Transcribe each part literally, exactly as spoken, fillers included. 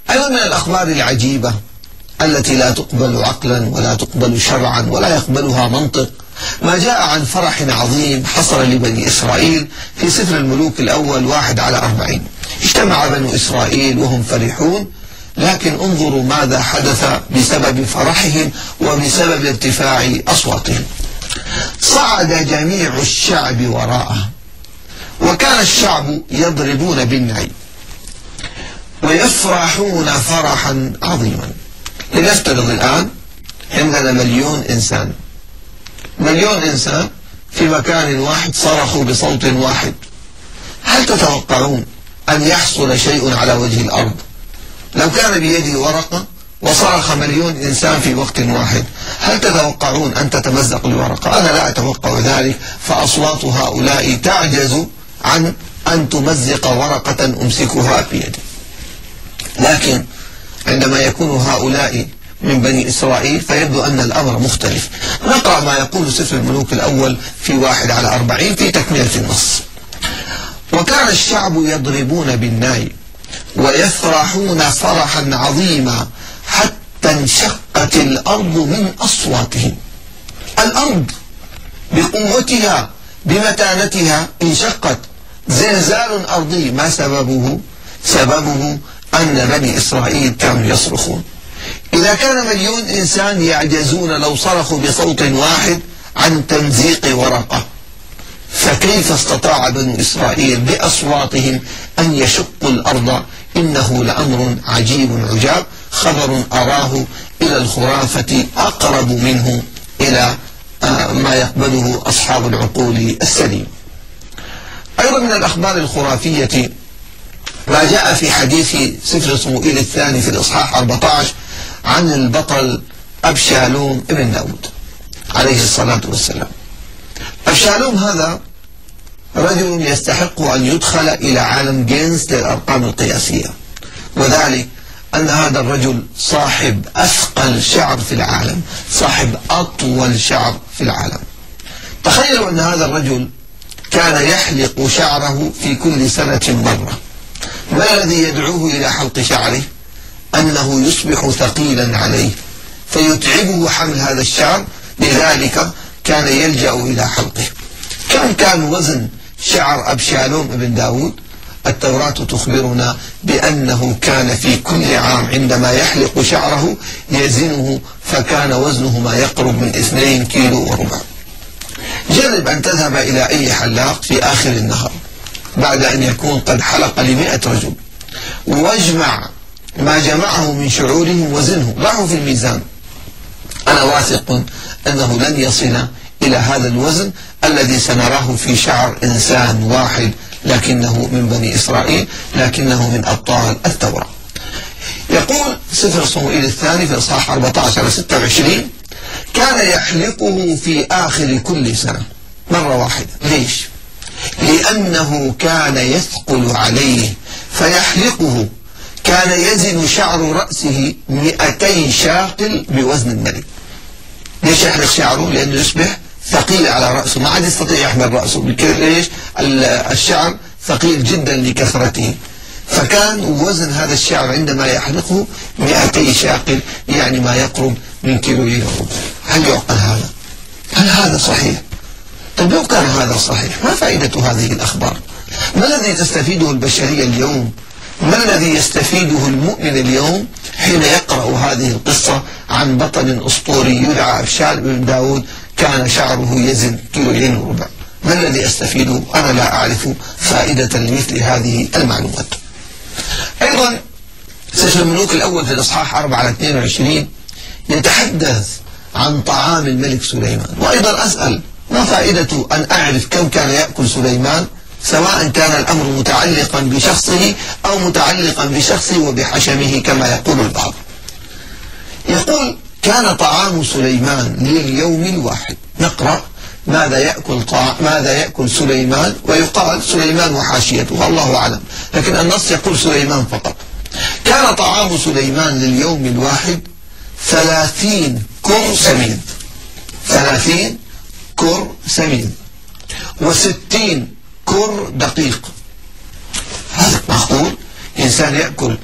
أيضا من الأخبار العجيبة التي لا تقبل عقلا ولا تقبل شرعا ولا يقبلها منطق ما جاء عن فرح عظيم حصل لبني إسرائيل في سفر الملوك الأول واحد على أربعين. اجتمع بنو إسرائيل وهم فرحون، لكن انظروا ماذا حدث بسبب فرحهم وبسبب ارتفاع أصواتهم. صعد جميع الشعب وراءه، وكان الشعب يضربون بالنعي ويفرحون فرحا عظيما. لنفترض الآن عندنا مليون إنسان، مليون إنسان في مكان واحد صرخوا بصوت واحد، هل تتوقعون أن يحصل شيء على وجه الأرض لو كان بيدي ورقة وصرخ مليون إنسان في وقت واحد؟ هل تتوقعون أن تتمزق الورقة؟ أنا لا أتوقع ذلك، فأصوات هؤلاء تعجز عن أن تمزق ورقة أمسكها بيدي. لكن عندما يكون هؤلاء من بني إسرائيل فيبدو أن الأمر مختلف. نقرأ ما يقول سفر الملوك الأول في واحد على أربعين في تكملة النص. وكان الشعب يضربون بالناي ويفرحون فرحا عظيما حتى انشقت الأرض من أصواتهم. الأرض بقوتها بمتانتها انشقت، زلزال أرضي. ما سببه؟ سببه أن بني إسرائيل كانوا يصرخون. إذا كان مليون إنسان يعجزون لو صرخوا بصوت واحد عن تمزيق ورقة، فكيف استطاع بنو إسرائيل بأصواتهم أن يشقوا الأرض؟ إنه لأمر عجيب عجاب، خبر أراه إلى الخرافة أقرب منه إلى ما يقبله أصحاب العقول السليم. أيضا من الأخبار الخرافية ما جاء في حديث سفر صموئيل الثاني في الإصحاح أربعة عشر عن البطل أبشالوم ابن داود عليه الصلاة والسلام. أبشالوم هذا رجل يستحق أن يدخل إلى عالم جينز للأرقام القياسية، وذلك أن هذا الرجل صاحب أثقل شعر في العالم، صاحب أطول شعر في العالم. تخيلوا أن هذا الرجل كان يحلق شعره في كل سنة مرة. ما الذي يدعوه إلى حلق شعره؟ أنه يصبح ثقيلا عليه فيتعبه حمل هذا الشعر، لذلك كان يلجأ إلى حلقه. كم كان وزن شعر أبشالوم ابن داود؟ التوراة تخبرنا بأنه كان في كل عام عندما يحلق شعره يزنه، فكان وزنه ما يقرب من اثنين كيلو وربع. جرب أن تذهب إلى أي حلاق في آخر النهار بعد أن يكون قد حلق لمئة رجل، واجمع ما جمعه من شعورهم وزنه، ضعه في الميزان. أنا واثق أنه لن يصل إلى هذا الوزن الذي سنراه في شعر إنسان واحد، لكنه من بني إسرائيل، لكنه من أبطال التوراة. يقول سفر صموئيل الثاني في إصحاح أربعة عشر ستة وعشرين: كان يحلقه في آخر كل سنة مرة واحدة. ليش؟ لأنه كان يثقل عليه فيحلقه. كان يزن شعر رأسه مئتي شاقل بوزن الملك. ليش يحلق شعره؟ لأنه يصبح ثقيل على رأسه، ما عاد يستطيع يحمل رأسه. ليش؟ الشعر ثقيل جدا لكثرته، فكان وزن هذا الشعر عندما يحلقه مئتي شاقل، يعني ما يقرب من كيلوين وربع. هل يعقل هذا؟ هل هذا صحيح؟ طيب لو كان هذا صحيح، ما فائدة هذه الأخبار؟ ما الذي تستفيده البشرية اليوم؟ ما الذي يستفيده المؤمن اليوم حين يقرأ هذه القصة عن بطل أسطوري يدعى أبشال بن داود كان شعره يزن كيلوين وربع؟ ما الذي أستفيده؟ أنا لا أعرف فائدة لمثل هذه المعلومات. أيضا سفر الملوك الأول في الإصحاح أربعة على اثنين وعشرين يتحدث عن طعام الملك سليمان. وأيضا أسأل: ما فائدة أن أعرف كم كان يأكل سليمان، سواء كان الأمر متعلقا بشخصه أو متعلقا بشخصه وبحشمه كما يقول البعض؟ يقول: كان طعام سليمان لليوم الواحد. نقرأ ماذا يأكل طع... ماذا يأكل سليمان، ويقال سليمان وحاشيته، الله أعلم، لكن النص يقول سليمان فقط. كان طعام سليمان لليوم الواحد ثلاثين كر سمين، ثلاثين كر سمين وستين كر دقيق. هذا معقول؟ إنسان يأكل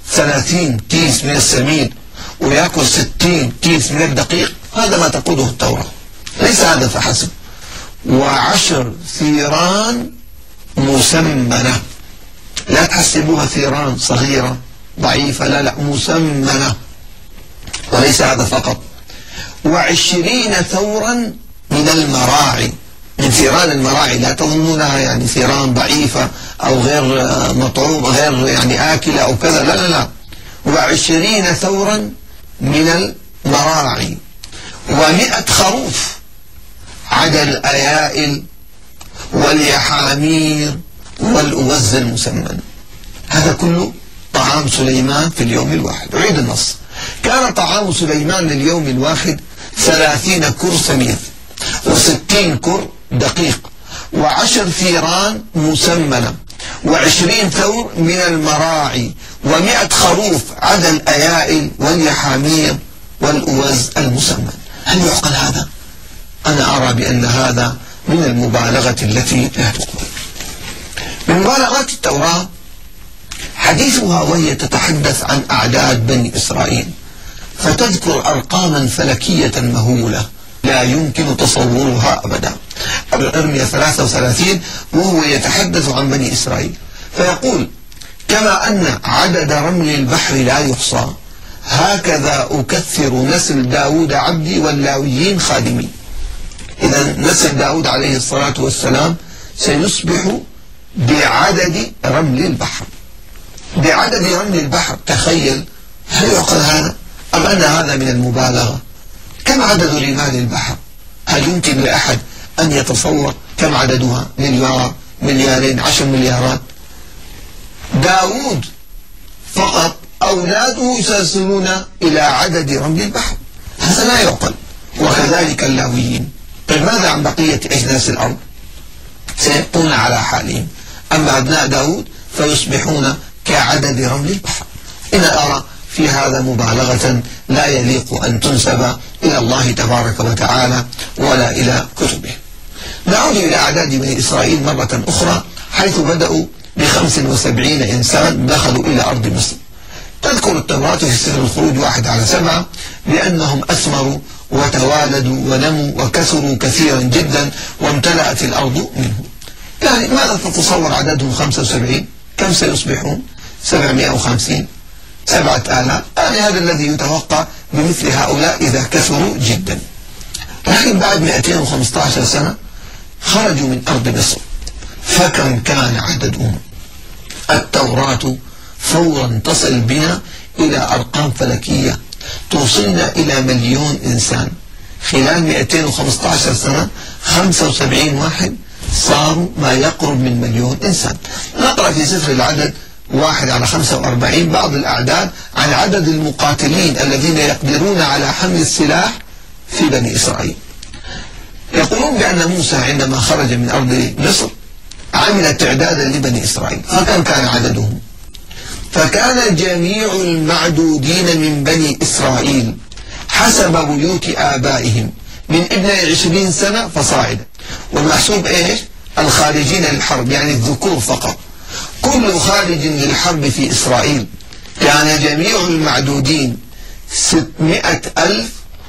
ثلاثين كيس من السمين ويأكل ستين كيس من الدقيق، هذا ما تقوله التوراة. ليس هذا فحسب، وعشر ثيران مسمنة، لا تحسبوها ثيران صغيرة ضعيفة، لا لا، مسمنة. وليس هذا فقط، وعشرين ثورا من المراعي، من ثيران المراعي، لا تظنونها يعني ثيران ضعيفة أو غير مطعوم غير يعني آكلة أو كذا، لا لا لا، وعشرين ثورا من المراعي، ومئة خروف، عدا الأيائل واليحامير والأوز المسمن. هذا كله طعام سليمان في اليوم الواحد. أعيد النص: كان طعام سليمان لليوم الواحد ثلاثين كر سمين، وستين كر دقيق، وعشر ثيران مسمنة، وعشرين ثور من المراعي، ومئة خروف عدا الأيائل واليحامير والأوز المسمن. هل يعقل هذا؟ أنا أرى بأن هذا من المبالغة التي لا تقبل. من مبالغات التوراة حديثها وهي تتحدث عن أعداد بني إسرائيل، فتذكر أرقاما فلكية مهولة لا يمكن تصورها أبدا. أرميا ثلاثة وثلاثين وهو يتحدث عن بني إسرائيل فيقول: كما أن عدد رمل البحر لا يحصى، هكذا أكثر نسل داود عبدي واللاويين خادمي. إذا نسل داود عليه الصلاة والسلام سيصبح بعدد رمل البحر، بعدد رمل البحر. تخيل، هل يعقل هذا؟ أم أن هذا من المبالغة؟ كم عدد رمال البحر؟ هل يمكن لأحد أن يتصور كم عددها؟ مليار، مليارين، عشر مليارات. داود فقط أولاده سيصلون إلى عدد رمل البحر، هذا لا يعقل. وكذلك اللاويين. طيب ماذا عن بقية أجناس الأرض؟ سيبقون على حالهم، أما أبناء داود فيصبحون كعدد رمل البحر. إن أرى في هذا مبالغة لا يليق أن تنسب إلى الله تبارك وتعالى ولا إلى كتبه. نعود إلى أعداد بني إسرائيل مرة أخرى، حيث بدأوا بخمس وسبعين إنسان دخلوا إلى أرض مصر. تذكر التوراة في سفر الخروج واحد على سبعة بأنهم أثمروا وتوالدوا ونموا وكثروا كثيرا جدا وامتلأت الأرض منهم. يعني ماذا تتصور عددهم خمسة وسبعين؟ كم سيصبحون؟ سبعمائة وخمسين، سبعة آلاف. يعني هذا الذي يتوقع بمثل هؤلاء إذا كثروا جدا. لكن بعد مئتين وخمسة عشر سنة خرجوا من أرض مصر، فكم كان عددهم؟ التوراة فورا تصل بنا إلى أرقام فلكية توصلنا إلى مليون إنسان. خلال مئتين وخمسة عشر سنة خمسة وسبعين واحد صاروا ما يقرب من مليون إنسان. نقرأ في سفر العدد واحد على خمسة وأربعين بعض الأعداد عن عدد المقاتلين الذين يقدرون على حمل السلاح في بني إسرائيل. يقولون بأن موسى عندما خرج من أرض مصر عمل تعدادا لبني إسرائيل، فكم كان عددهم؟ فكان جميع المعدودين من بني إسرائيل حسب بيوت آبائهم من اثنتي عشرة سنة فصاعدا. والمحسوب إيش؟ الخارجين للحرب، يعني الذكور فقط. كل خارج للحرب في إسرائيل كان جميع المعدودين ستمائة ألف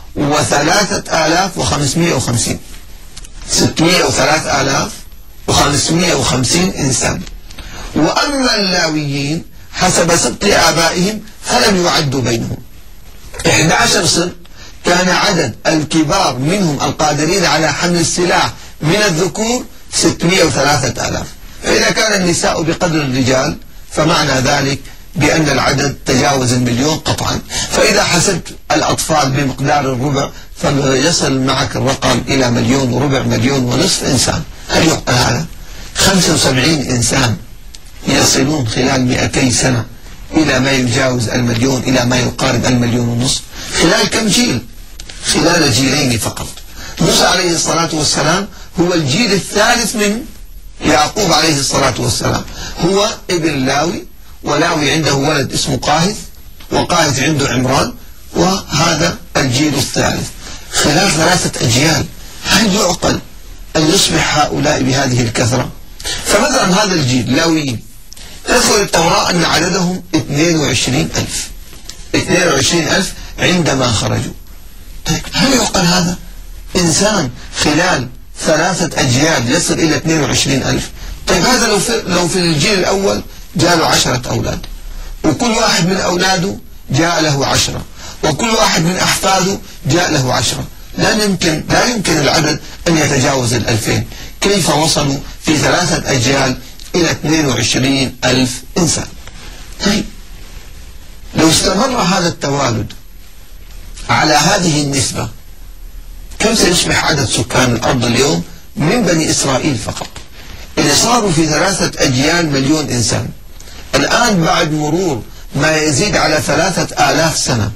وثلاثة آلاف وخمسمائة وخمسين، ستمائة وثلاثة آلاف وخمسمائة وخمسين إنسان. وأما اللاويين حسب سبط آبائهم فلم يعدوا بينهم. إحدى عشر سبط كان عدد الكبار منهم القادرين على حمل السلاح من الذكور ستمائة وثلاثة آلاف. فإذا كان النساء بقدر الرجال فمعنى ذلك بأن العدد تجاوز المليون قطعا. فإذا حسبت الأطفال بمقدار الربع فيصل معك الرقم إلى مليون وربع، مليون ونصف إنسان. هل يعقل هذا؟ خمسة وسبعين إنسان يصلون خلال مئتي سنة إلى ما يجاوز المليون، إلى ما يقارب المليون ونصف. خلال كم جيل؟ خلال جيلين فقط. موسى عليه الصلاة والسلام هو الجيل الثالث من يعقوب عليه الصلاة والسلام، هو ابن لاوي، ولاوي عنده ولد اسمه قاهث، وقاهث عنده عمران، وهذا الجيل الثالث خلال ثلاثة أجيال. هل يعقل أن يصبح هؤلاء بهذه الكثرة؟ فمثلا هذا الجيل لاويين تذكر التوراة أن عددهم اثنين وعشرين ألف اثنين وعشرين ألف عندما خرجوا. طيب هل يعقل هذا؟ إنسان خلال ثلاثة أجيال يصل إلى اثنين وعشرين ألف. طيب هذا لو في, لو في الجيل الأول جاء له عشرة أولاد، وكل واحد من أولاده جاء له عشرة، وكل واحد من أحفاده جاء له عشرة، لا يمكن لا يمكن العدد أن يتجاوز الألفين. كيف وصلوا في ثلاثة أجيال إلى اثنين وعشرين ألف إنسان؟ طيب لو استمر هذا التوالد على هذه النسبة، كم سيصبح عدد سكان الأرض اليوم من بني إسرائيل فقط؟ اللي صاروا في ثلاثة أجيال مليون إنسان. الآن بعد مرور ما يزيد على ثلاثة آلاف سنة